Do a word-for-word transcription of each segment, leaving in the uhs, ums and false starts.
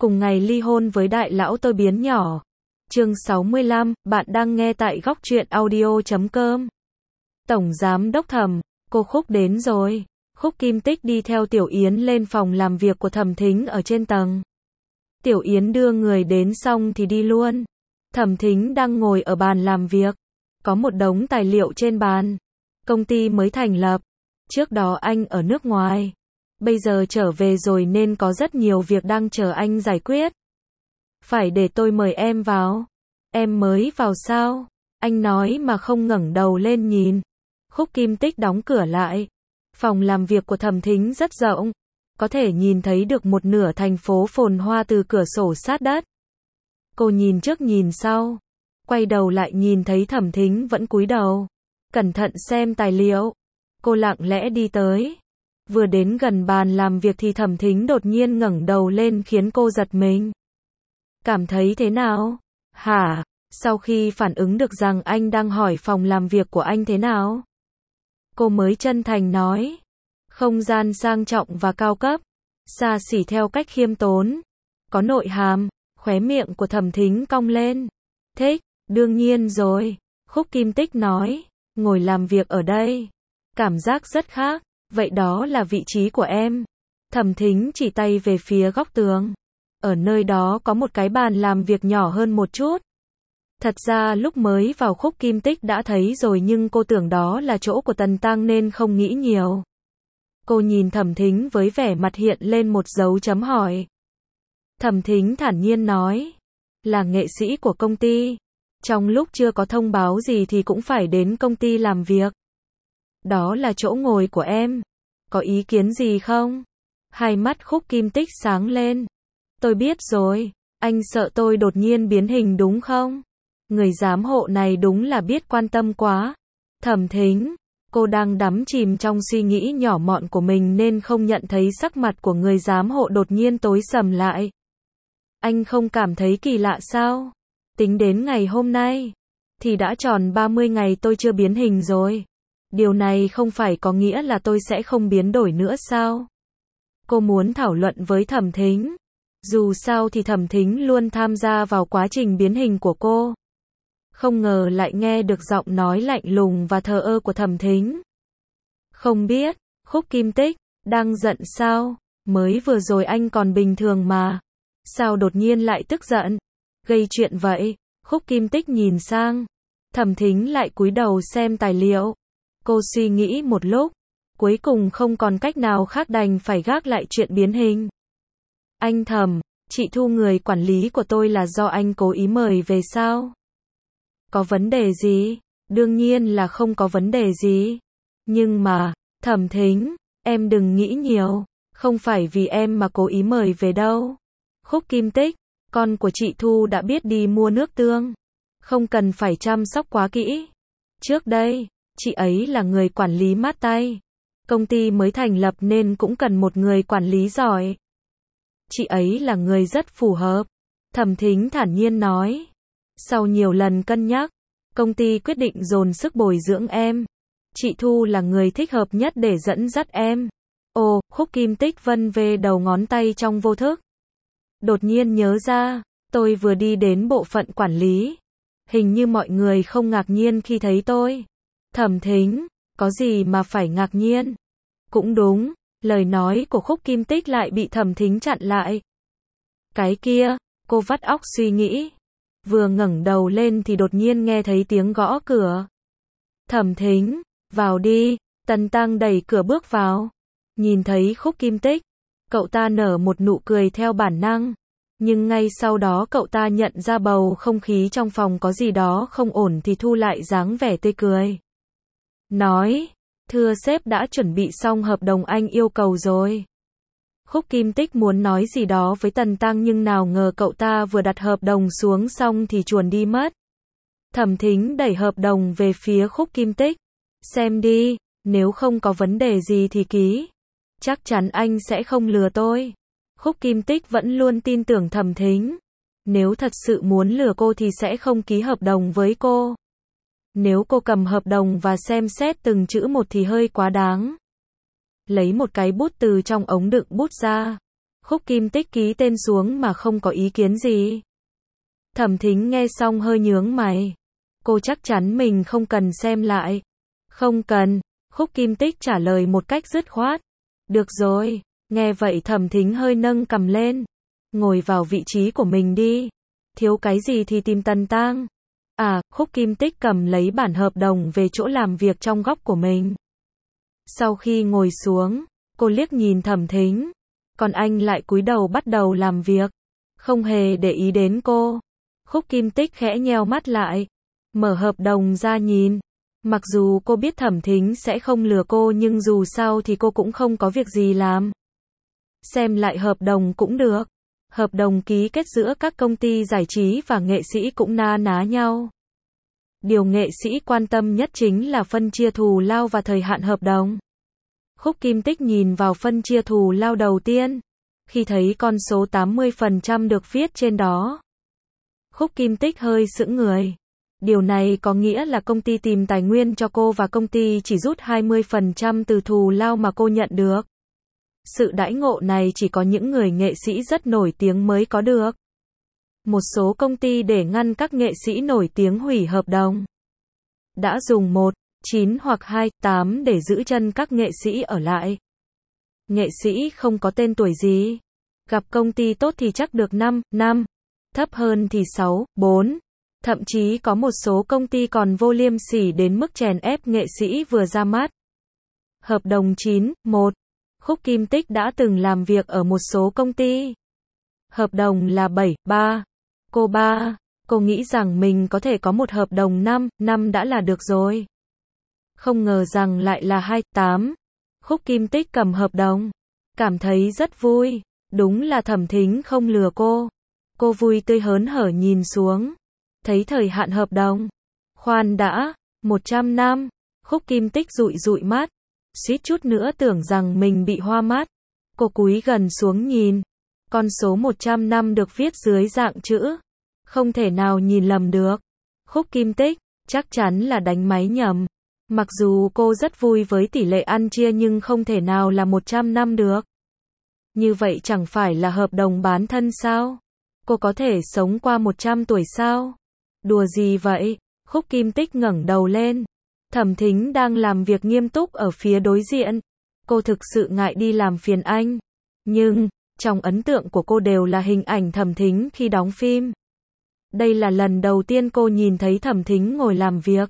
cùng ngày ly hôn với đại lão tôi biến nhỏ. Chương sáu mươi lăm, bạn đang nghe tại góc truyện audio chấm com. Tổng giám đốc Thẩm, cô Khúc đến rồi. Khúc Kim Tích đi theo Tiểu Yến lên phòng làm việc của Thẩm Thính ở trên tầng. Tiểu Yến đưa người đến xong thì đi luôn. Thẩm Thính đang ngồi ở bàn làm việc. Có một đống tài liệu trên bàn. Công ty mới thành lập. Trước đó anh ở nước ngoài. Bây giờ trở về rồi nên có rất nhiều việc đang chờ anh giải quyết. Phải để tôi mời em vào. Em mới vào sao? Anh nói mà không ngẩng đầu lên nhìn. Khúc Kim Tích đóng cửa lại. Phòng làm việc của Thẩm Thính rất rộng. Có thể nhìn thấy được một nửa thành phố phồn hoa từ cửa sổ sát đất. Cô nhìn trước nhìn sau. Quay đầu lại nhìn thấy Thẩm Thính vẫn cúi đầu. Cẩn thận xem tài liệu. Cô lặng lẽ đi tới. Vừa đến gần bàn làm việc thì Thẩm Thính đột nhiên ngẩng đầu lên khiến cô giật mình. Cảm thấy thế nào? Hả? Sau khi phản ứng được rằng anh đang hỏi phòng làm việc của anh thế nào? Cô mới chân thành nói. Không gian sang trọng và cao cấp. Xa xỉ theo cách khiêm tốn. Có nội hàm. Khóe miệng của Thẩm Thính cong lên. Thích, đương nhiên rồi. Khúc Kim Tích nói. Ngồi làm việc ở đây. Cảm giác rất khác. Vậy đó là vị trí của em. Thẩm Thính chỉ tay về phía góc tường. Ở nơi đó có một cái bàn làm việc nhỏ hơn một chút. Thật ra lúc mới vào Khúc Kim Tích đã thấy rồi nhưng cô tưởng đó là chỗ của Tần Tăng nên không nghĩ nhiều. Cô nhìn Thẩm Thính với vẻ mặt hiện lên một dấu chấm hỏi. Thẩm Thính thản nhiên nói. Là nghệ sĩ của công ty. Trong lúc chưa có thông báo gì thì cũng phải đến công ty làm việc. Đó là chỗ ngồi của em. Có ý kiến gì không? Hai mắt Khúc Kim Tích sáng lên. Tôi biết rồi. Anh sợ tôi đột nhiên biến hình đúng không? Người giám hộ này đúng là biết quan tâm quá. Thẩm Thính. Cô đang đắm chìm trong suy nghĩ nhỏ mọn của mình nên không nhận thấy sắc mặt của người giám hộ đột nhiên tối sầm lại. Anh không cảm thấy kỳ lạ sao? Tính đến ngày hôm nay. Thì đã tròn ba mươi ngày tôi chưa biến hình rồi. Điều này không phải có nghĩa là tôi sẽ không biến đổi nữa sao? Cô muốn thảo luận với Thẩm Thính. Dù sao thì Thẩm Thính luôn tham gia vào quá trình biến hình của cô. Không ngờ lại nghe được giọng nói lạnh lùng và thờ ơ của Thẩm Thính. Không biết, Khúc Kim Tích, đang giận sao? Mới vừa rồi anh còn bình thường mà. Sao đột nhiên lại tức giận? Gây chuyện vậy? Khúc Kim Tích nhìn sang. Thẩm Thính lại cúi đầu xem tài liệu. Cô suy nghĩ một lúc. Cuối cùng không còn cách nào khác đành phải gác lại chuyện biến hình. Anh Thẩm, chị thu người quản lý của tôi là do anh cố ý mời về sao? Có vấn đề gì? Đương nhiên là không có vấn đề gì. Nhưng mà, Thẩm Thính, em đừng nghĩ nhiều. Không phải vì em mà cố ý mời về đâu. Khúc Kim Tích, con của chị Thu đã biết đi mua nước tương. Không cần phải chăm sóc quá kỹ. Trước đây, chị ấy là người quản lý mát tay. Công ty mới thành lập nên cũng cần một người quản lý giỏi. Chị ấy là người rất phù hợp. Thẩm Thính thản nhiên nói. Sau nhiều lần cân nhắc, công ty quyết định dồn sức bồi dưỡng em. Chị Thu là người thích hợp nhất để dẫn dắt em. Ồ, Khúc Kim Tích vân vê đầu ngón tay trong vô thức. Đột nhiên nhớ ra, tôi vừa đi đến bộ phận quản lý. Hình như mọi người không ngạc nhiên khi thấy tôi. Thẩm Thính, có gì mà phải ngạc nhiên? Cũng đúng, lời nói của Khúc Kim Tích lại bị Thẩm Thính chặn lại. Cái kia, cô vắt óc suy nghĩ. Vừa ngẩng đầu lên thì đột nhiên nghe thấy tiếng gõ cửa. Thẩm Thính, vào đi. Tần Tăng đẩy cửa bước vào. Nhìn thấy Khúc Kim Tích, cậu ta nở một nụ cười theo bản năng. Nhưng ngay sau đó cậu ta nhận ra bầu không khí trong phòng có gì đó không ổn thì thu lại dáng vẻ tươi cười. Nói, thưa sếp đã chuẩn bị xong hợp đồng anh yêu cầu rồi. Khúc Kim Tích muốn nói gì đó với Tần Tăng nhưng nào ngờ cậu ta vừa đặt hợp đồng xuống xong thì chuồn đi mất. Thẩm Thính đẩy hợp đồng về phía Khúc Kim Tích. Xem đi, nếu không có vấn đề gì thì ký. Chắc chắn anh sẽ không lừa tôi. Khúc Kim Tích vẫn luôn tin tưởng Thẩm Thính. Nếu thật sự muốn lừa cô thì sẽ không ký hợp đồng với cô. Nếu cô cầm hợp đồng và xem xét từng chữ một thì hơi quá đáng. Lấy một cái bút từ trong ống đựng bút ra. Khúc Kim Tích ký tên xuống mà không có ý kiến gì. Thẩm Thính nghe xong hơi nhướng mày. Cô chắc chắn mình không cần xem lại. Không cần, Khúc Kim Tích trả lời một cách dứt khoát. Được rồi, nghe vậy Thẩm Thính hơi nâng cằm lên. Ngồi vào vị trí của mình đi. Thiếu cái gì thì tìm Tần Tang. À, Khúc Kim Tích cầm lấy bản hợp đồng về chỗ làm việc trong góc của mình. Sau khi ngồi xuống, cô liếc nhìn Thẩm Thính. Còn anh lại cúi đầu bắt đầu làm việc. Không hề để ý đến cô. Khúc Kim Tích khẽ nheo mắt lại. Mở hợp đồng ra nhìn. Mặc dù cô biết Thẩm Thính sẽ không lừa cô nhưng dù sao thì cô cũng không có việc gì làm. Xem lại hợp đồng cũng được. Hợp đồng ký kết giữa các công ty giải trí và nghệ sĩ cũng na ná nhau. Điều nghệ sĩ quan tâm nhất chính là phân chia thù lao và thời hạn hợp đồng. Khúc Kim Tích nhìn vào phân chia thù lao đầu tiên. Khi thấy con số tám mươi phần trăm được viết trên đó, Khúc Kim Tích hơi sững người. Điều này có nghĩa là công ty tìm tài nguyên cho cô và công ty chỉ rút hai mươi phần trăm từ thù lao mà cô nhận được. Sự đãi ngộ này chỉ có những người nghệ sĩ rất nổi tiếng mới có được. Một số công ty để ngăn các nghệ sĩ nổi tiếng hủy hợp đồng, đã dùng một, chín hoặc hai, tám để giữ chân các nghệ sĩ ở lại. Nghệ sĩ không có tên tuổi gì. Gặp công ty tốt thì chắc được năm, năm. Thấp hơn thì sáu, bốn. Thậm chí có một số công ty còn vô liêm sỉ đến mức chèn ép nghệ sĩ vừa ra mắt. Hợp đồng chín, một. Khúc Kim Tích đã từng làm việc ở một số công ty. Hợp đồng là bảy, ba. Cô ba, cô nghĩ rằng mình có thể có một hợp đồng năm, năm đã là được rồi. Không ngờ rằng lại là hai, tám. Khúc Kim Tích cầm hợp đồng. Cảm thấy rất vui. Đúng là Thẩm Thính không lừa cô. Cô vui tươi hớn hở nhìn xuống. Thấy thời hạn hợp đồng. Khoan đã, một trăm năm. Khúc Kim Tích dụi dụi mắt. Suýt chút nữa tưởng rằng mình bị hoa mắt. Cô cúi gần xuống nhìn. Con số một trăm năm được viết dưới dạng chữ. Không thể nào nhìn lầm được. Khúc Kim Tích, chắc chắn là đánh máy nhầm. Mặc dù cô rất vui với tỷ lệ ăn chia nhưng không thể nào là một trăm năm được. Như vậy chẳng phải là hợp đồng bán thân sao? Cô có thể sống qua một trăm tuổi sao? Đùa gì vậy? Khúc Kim Tích ngẩng đầu lên. Thẩm Thính đang làm việc nghiêm túc ở phía đối diện. Cô thực sự ngại đi làm phiền anh. Nhưng, trong ấn tượng của cô đều là hình ảnh Thẩm Thính khi đóng phim. Đây là lần đầu tiên cô nhìn thấy Thẩm Thính ngồi làm việc.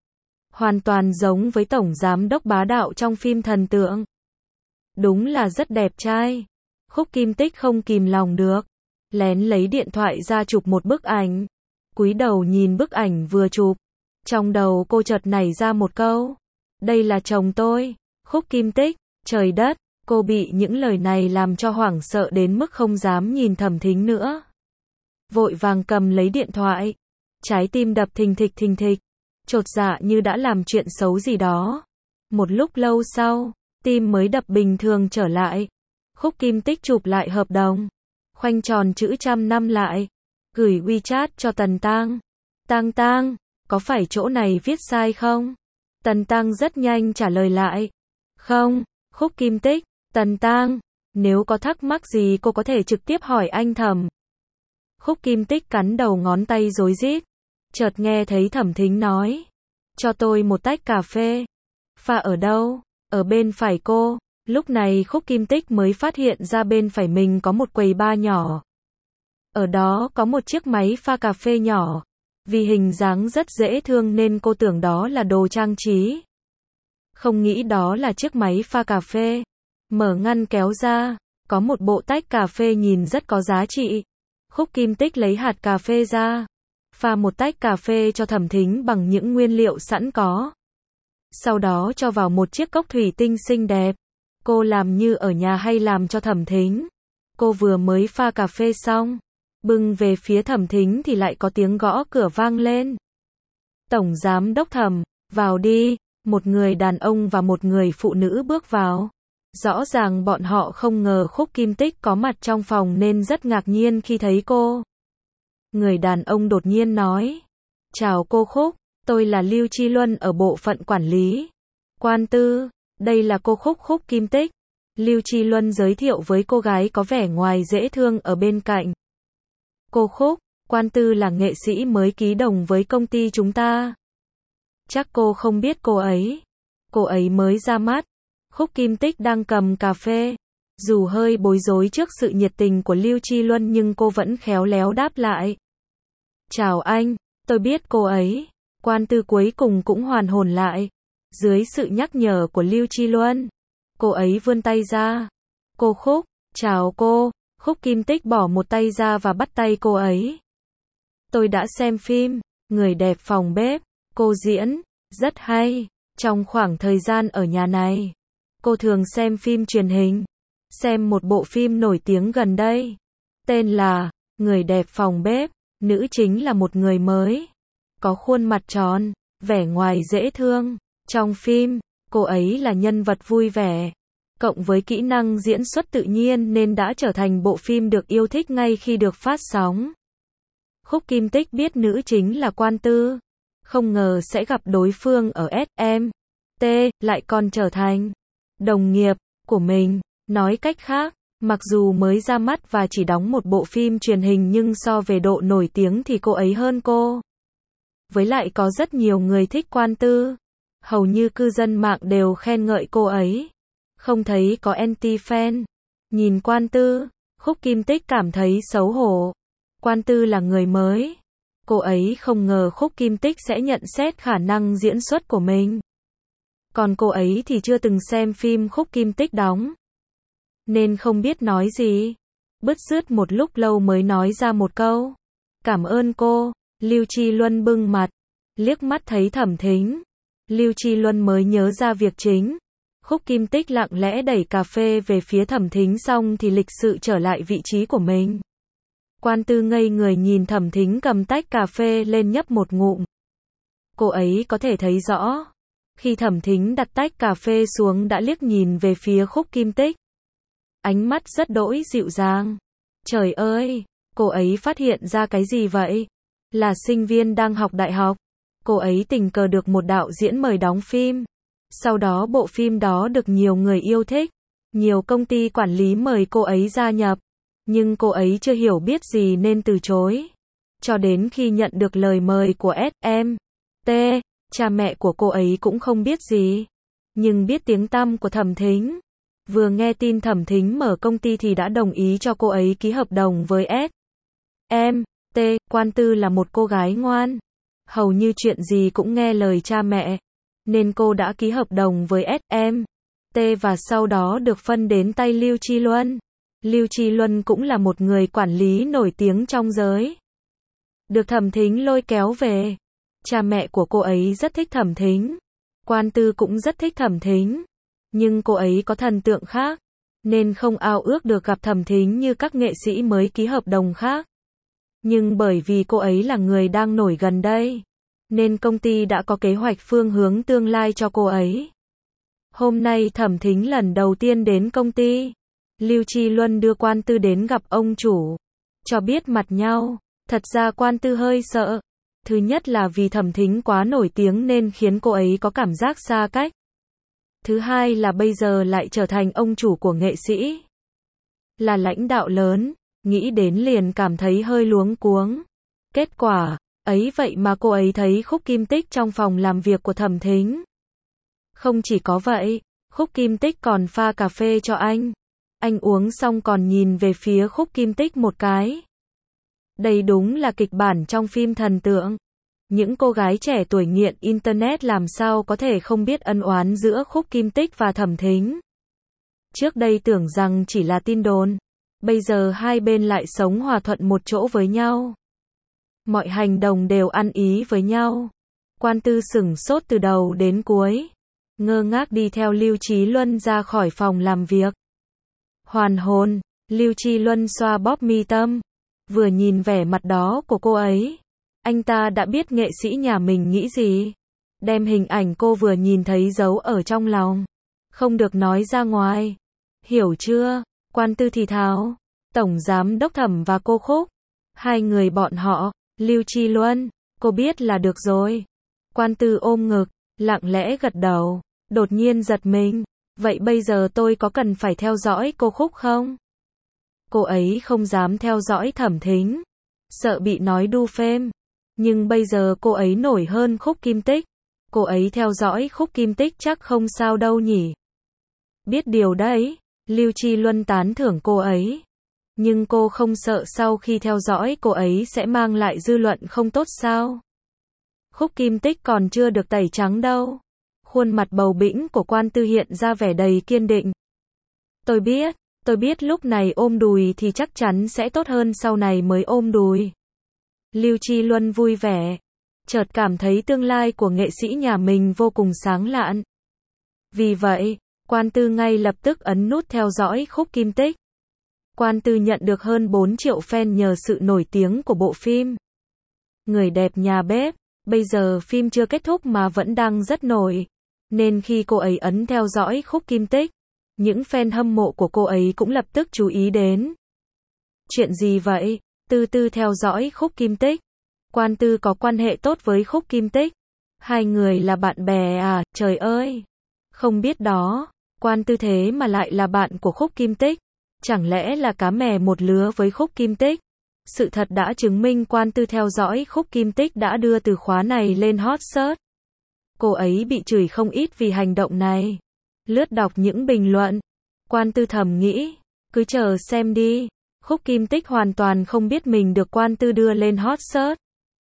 Hoàn toàn giống với tổng giám đốc bá đạo trong phim thần tượng. Đúng là rất đẹp trai. Khúc Kim Tích không kìm lòng được. Lén lấy điện thoại ra chụp một bức ảnh. Cúi đầu nhìn bức ảnh vừa chụp. Trong đầu cô chợt nảy ra một câu. Đây là chồng tôi. Khúc Kim Tích, trời đất, cô bị những lời này làm cho hoảng sợ đến mức không dám nhìn Thẩm Thính nữa. Vội vàng cầm lấy điện thoại. Trái tim đập thình thịch thình thịch. Chột dạ như đã làm chuyện xấu gì đó. Một lúc lâu sau, tim mới đập bình thường trở lại. Khúc Kim Tích chụp lại hợp đồng. Khoanh tròn chữ trăm năm lại. Gửi WeChat cho Tần Tang. Tang Tang, có phải chỗ này viết sai không? Tần Tang rất nhanh trả lời lại. Không, Khúc Kim Tích, Tần Tang, nếu có thắc mắc gì cô có thể trực tiếp hỏi anh Thẩm. Khúc Kim Tích cắn đầu ngón tay rối rít. Chợt nghe thấy Thẩm Thính nói. Cho tôi một tách cà phê. Pha ở đâu? Ở bên phải cô. Lúc này Khúc Kim Tích mới phát hiện ra bên phải mình có một quầy bar nhỏ. Ở đó có một chiếc máy pha cà phê nhỏ. Vì hình dáng rất dễ thương nên cô tưởng đó là đồ trang trí. Không nghĩ đó là chiếc máy pha cà phê. Mở ngăn kéo ra, có một bộ tách cà phê nhìn rất có giá trị. Khúc Kim Tích lấy hạt cà phê ra. Pha một tách cà phê cho Thẩm Thính bằng những nguyên liệu sẵn có. Sau đó cho vào một chiếc cốc thủy tinh xinh đẹp. Cô làm như ở nhà hay làm cho Thẩm Thính. Cô vừa mới pha cà phê xong. Bưng về phía Thẩm Thính thì lại có tiếng gõ cửa vang lên. Tổng giám đốc Thẩm, vào đi. Một người đàn ông và một người phụ nữ bước vào. Rõ ràng bọn họ không ngờ Khúc Kim Tích có mặt trong phòng nên rất ngạc nhiên khi thấy cô. Người đàn ông đột nhiên nói. Chào cô Khúc, tôi là Lưu Chi Luân ở bộ phận quản lý. Quan tư, đây là cô Khúc Khúc Kim Tích. Lưu Chi Luân giới thiệu với cô gái có vẻ ngoài dễ thương ở bên cạnh. Cô Khúc, Quan Tư là nghệ sĩ mới ký đồng với công ty chúng ta. Chắc cô không biết cô ấy. Cô ấy mới ra mắt. Khúc Kim Tích đang cầm cà phê. Dù hơi bối rối trước sự nhiệt tình của Lưu Chi Luân nhưng cô vẫn khéo léo đáp lại. Chào anh, tôi biết cô ấy. Quan Tư cuối cùng cũng hoàn hồn lại. Dưới sự nhắc nhở của Lưu Chi Luân, cô ấy vươn tay ra. Cô Khúc, chào cô. Khúc Kim Tích bỏ một tay ra và bắt tay cô ấy. Tôi đã xem phim, Người đẹp phòng bếp. Cô diễn, rất hay. Trong khoảng thời gian ở nhà này, cô thường xem phim truyền hình. Xem một bộ phim nổi tiếng gần đây. Tên là Người đẹp phòng bếp. Nữ chính là một người mới. Có khuôn mặt tròn, vẻ ngoài dễ thương. Trong phim, cô ấy là nhân vật vui vẻ. Cộng với kỹ năng diễn xuất tự nhiên nên đã trở thành bộ phim được yêu thích ngay khi được phát sóng. Khúc Kim Tích biết nữ chính là Quan Tư. Không ngờ sẽ gặp đối phương ở ét em tê, lại còn trở thành đồng nghiệp của mình. Nói cách khác, mặc dù mới ra mắt và chỉ đóng một bộ phim truyền hình nhưng so về độ nổi tiếng thì cô ấy hơn cô. Với lại có rất nhiều người thích Quan Tư. Hầu như cư dân mạng đều khen ngợi cô ấy. Không thấy có anti-fan. Nhìn Quan Tư, Khúc Kim Tích cảm thấy xấu hổ. Quan Tư là người mới. Cô ấy không ngờ Khúc Kim Tích sẽ nhận xét khả năng diễn xuất của mình. Còn cô ấy thì chưa từng xem phim Khúc Kim Tích đóng. Nên không biết nói gì. Bứt rứt một lúc lâu mới nói ra một câu. Cảm ơn cô. Lưu Chi Luân bưng mặt. Liếc mắt thấy Thẩm Thính. Lưu Chi Luân mới nhớ ra việc chính. Khúc Kim Tích lặng lẽ đẩy cà phê về phía Thẩm Thính xong thì lịch sự trở lại vị trí của mình. Quan Tư ngây người nhìn Thẩm Thính cầm tách cà phê lên nhấp một ngụm. Cô ấy có thể thấy rõ. Khi Thẩm Thính đặt tách cà phê xuống đã liếc nhìn về phía Khúc Kim Tích. Ánh mắt rất đỗi dịu dàng. Trời ơi, cô ấy phát hiện ra cái gì vậy? Là sinh viên đang học đại học. Cô ấy tình cờ được một đạo diễn mời đóng phim. Sau đó bộ phim đó được nhiều người yêu thích. Nhiều công ty quản lý mời cô ấy gia nhập. Nhưng cô ấy chưa hiểu biết gì nên từ chối. Cho đến khi nhận được lời mời của ét em tê, cha mẹ của cô ấy cũng không biết gì. Nhưng biết tiếng tăm của Thẩm Thính. Vừa nghe tin Thẩm Thính mở công ty thì đã đồng ý cho cô ấy ký hợp đồng với ét em tê. Quan Tư là một cô gái ngoan. Hầu như chuyện gì cũng nghe lời cha mẹ. Nên cô đã ký hợp đồng với ét em tê và sau đó được phân đến tay Lưu Chi Luân. Lưu Chi Luân cũng là một người quản lý nổi tiếng trong giới. Được Thẩm Thính lôi kéo về. Cha mẹ của cô ấy rất thích Thẩm Thính. Quan Tư cũng rất thích Thẩm Thính. Nhưng cô ấy có thần tượng khác. Nên không ao ước được gặp Thẩm Thính như các nghệ sĩ mới ký hợp đồng khác. Nhưng bởi vì cô ấy là người đang nổi gần đây. Nên công ty đã có kế hoạch phương hướng tương lai cho cô ấy. Hôm nay Thẩm Thính lần đầu tiên đến công ty. Lưu Chi Luân đưa Quan Tư đến gặp ông chủ. Cho biết mặt nhau. Thật ra Quan Tư hơi sợ. Thứ nhất là vì Thẩm Thính quá nổi tiếng nên khiến cô ấy có cảm giác xa cách. Thứ hai là bây giờ lại trở thành ông chủ của nghệ sĩ. Là lãnh đạo lớn. Nghĩ đến liền cảm thấy hơi luống cuống. Kết quả, ấy vậy mà cô ấy thấy Khúc Kim Tích trong phòng làm việc của Thẩm Thính. Không chỉ có vậy, Khúc Kim Tích còn pha cà phê cho anh. Anh uống xong còn nhìn về phía Khúc Kim Tích một cái. Đây đúng là kịch bản trong phim thần tượng. Những cô gái trẻ tuổi nghiện Internet làm sao có thể không biết ân oán giữa Khúc Kim Tích và Thẩm Thính. Trước đây tưởng rằng chỉ là tin đồn. Bây giờ hai bên lại sống hòa thuận một chỗ với nhau. Mọi hành động đều ăn ý với nhau. Quan Tư sửng sốt từ đầu đến cuối. Ngơ ngác đi theo Lưu Chí Luân ra khỏi phòng làm việc. Hoàn hồn, Lưu Chi Luân xoa bóp mi tâm. Vừa nhìn vẻ mặt đó của cô ấy. Anh ta đã biết nghệ sĩ nhà mình nghĩ gì. Đem hình ảnh cô vừa nhìn thấy giấu ở trong lòng. Không được nói ra ngoài. Hiểu chưa? Quan Tư thì thào. Tổng giám đốc Thẩm và cô Khúc. Hai người bọn họ, Lưu Chi Luân, cô biết là được rồi. Quan Tư ôm ngực, lặng lẽ gật đầu. Đột nhiên giật mình. Vậy bây giờ tôi có cần phải theo dõi cô Khúc không? Cô ấy không dám theo dõi Thẩm Thính, sợ bị nói đu phêm. Nhưng bây giờ cô ấy nổi hơn Khúc Kim Tích. Cô ấy theo dõi Khúc Kim Tích chắc không sao đâu nhỉ. Biết điều đấy, Lưu Tri Luân tán thưởng cô ấy. Nhưng cô không sợ sau khi theo dõi cô ấy sẽ mang lại dư luận không tốt sao? Khúc Kim Tích còn chưa được tẩy trắng đâu. Khuôn mặt bầu bĩnh của Quan Tư hiện ra vẻ đầy kiên định. Tôi biết, tôi biết lúc này ôm đùi thì chắc chắn sẽ tốt hơn sau này mới ôm đùi. Lưu Tri Luân vui vẻ, chợt cảm thấy tương lai của nghệ sĩ nhà mình vô cùng sáng lạn. Vì vậy, Quan Tư ngay lập tức ấn nút theo dõi Khúc Kim Tích. Quan Tư nhận được hơn bốn triệu fan nhờ sự nổi tiếng của bộ phim Người đẹp nhà bếp. Bây giờ phim chưa kết thúc mà vẫn đang rất nổi, nên khi cô ấy ấn theo dõi Khúc Kim Tích, những fan hâm mộ của cô ấy cũng lập tức chú ý đến. Chuyện gì vậy? Tư Tư theo dõi Khúc Kim Tích. Quan Tư có quan hệ tốt với Khúc Kim Tích. Hai người là bạn bè à, trời ơi. Không biết đó, Quan Tư thế mà lại là bạn của Khúc Kim Tích. Chẳng lẽ là cá mè một lứa với Khúc Kim Tích? Sự thật đã chứng minh Quan Tư theo dõi Khúc Kim Tích đã đưa từ khóa này lên hot search. Cô ấy bị chửi không ít vì hành động này. Lướt đọc những bình luận, Quan Tư thầm nghĩ, cứ chờ xem đi. Khúc Kim Tích hoàn toàn không biết mình được Quan Tư đưa lên hot search,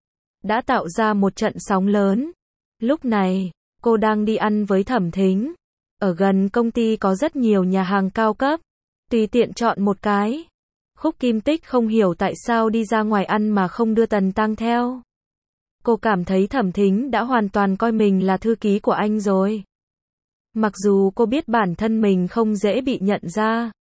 đã tạo ra một trận sóng lớn. Lúc này, cô đang đi ăn với Thẩm Thính. Ở gần công ty có rất nhiều nhà hàng cao cấp, tùy tiện chọn một cái. Khúc Kim Tích không hiểu tại sao đi ra ngoài ăn mà không đưa Tần Tăng theo. Cô cảm thấy Thẩm Thính đã hoàn toàn coi mình là thư ký của anh rồi. Mặc dù cô biết bản thân mình không dễ bị nhận ra,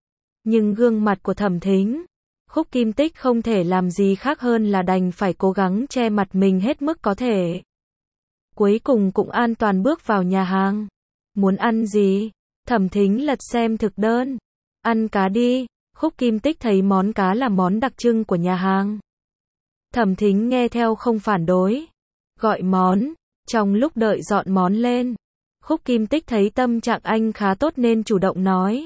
nhưng gương mặt của Thẩm Thính, Khúc Kim Tích không thể làm gì khác hơn là đành phải cố gắng che mặt mình hết mức có thể. Cuối cùng cũng an toàn bước vào nhà hàng. Muốn ăn gì? Thẩm Thính lật xem thực đơn. Ăn cá đi. Khúc Kim Tích thấy món cá là món đặc trưng của nhà hàng. Thẩm Thính nghe theo không phản đối. Gọi món. Trong lúc đợi dọn món lên, Khúc Kim Tích thấy tâm trạng anh khá tốt nên chủ động nói.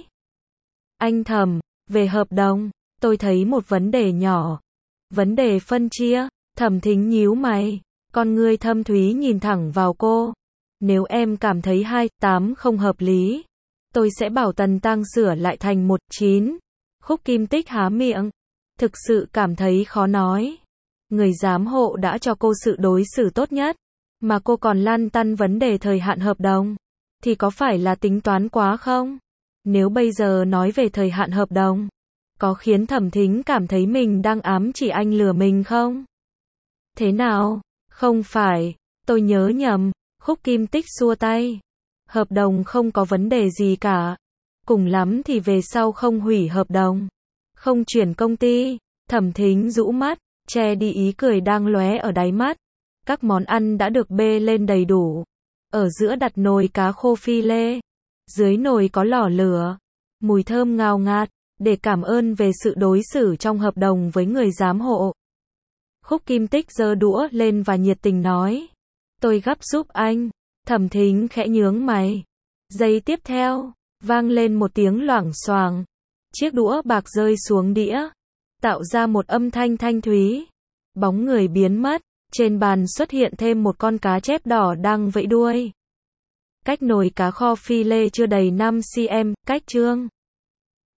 Anh Thẩm, về hợp đồng, tôi thấy một vấn đề nhỏ. Vấn đề phân chia. Thẩm Thính nhíu mày. Con ngươi thâm thúy nhìn thẳng vào cô. Nếu em cảm thấy hai tám không hợp lý, tôi sẽ bảo Tần Tăng sửa lại thành một chín. Khúc Kim Tích há miệng. Thực sự cảm thấy khó nói. Người giám hộ đã cho cô sự đối xử tốt nhất, mà cô còn lăn tăn vấn đề thời hạn hợp đồng, thì có phải là tính toán quá không? Nếu bây giờ nói về thời hạn hợp đồng, có khiến Thẩm Thính cảm thấy mình đang ám chỉ anh lừa mình không? Thế nào? Không phải, tôi nhớ nhầm. Khúc Kim Tích xua tay. Hợp đồng không có vấn đề gì cả. Cùng lắm thì về sau không hủy hợp đồng, không chuyển công ty. Thẩm Thính rũ mắt, che đi ý cười đang lóe ở đáy mắt. Các món ăn đã được bê lên đầy đủ. Ở giữa đặt nồi cá khô phi lê. Dưới nồi có lò lửa. Mùi thơm ngào ngạt, để cảm ơn về sự đối xử trong hợp đồng với người giám hộ. Khúc Kim Tích giơ đũa lên và nhiệt tình nói. Tôi gắp giúp anh. Thẩm Thính khẽ nhướng mày. Giây tiếp theo, vang lên một tiếng loảng xoảng. Chiếc đũa bạc rơi xuống đĩa, tạo ra một âm thanh thanh thúy. Bóng người biến mất, trên bàn xuất hiện thêm một con cá chép đỏ đang vẫy đuôi. Cách nồi cá kho phi lê chưa đầy năm xăng-ti-mét, cách Trương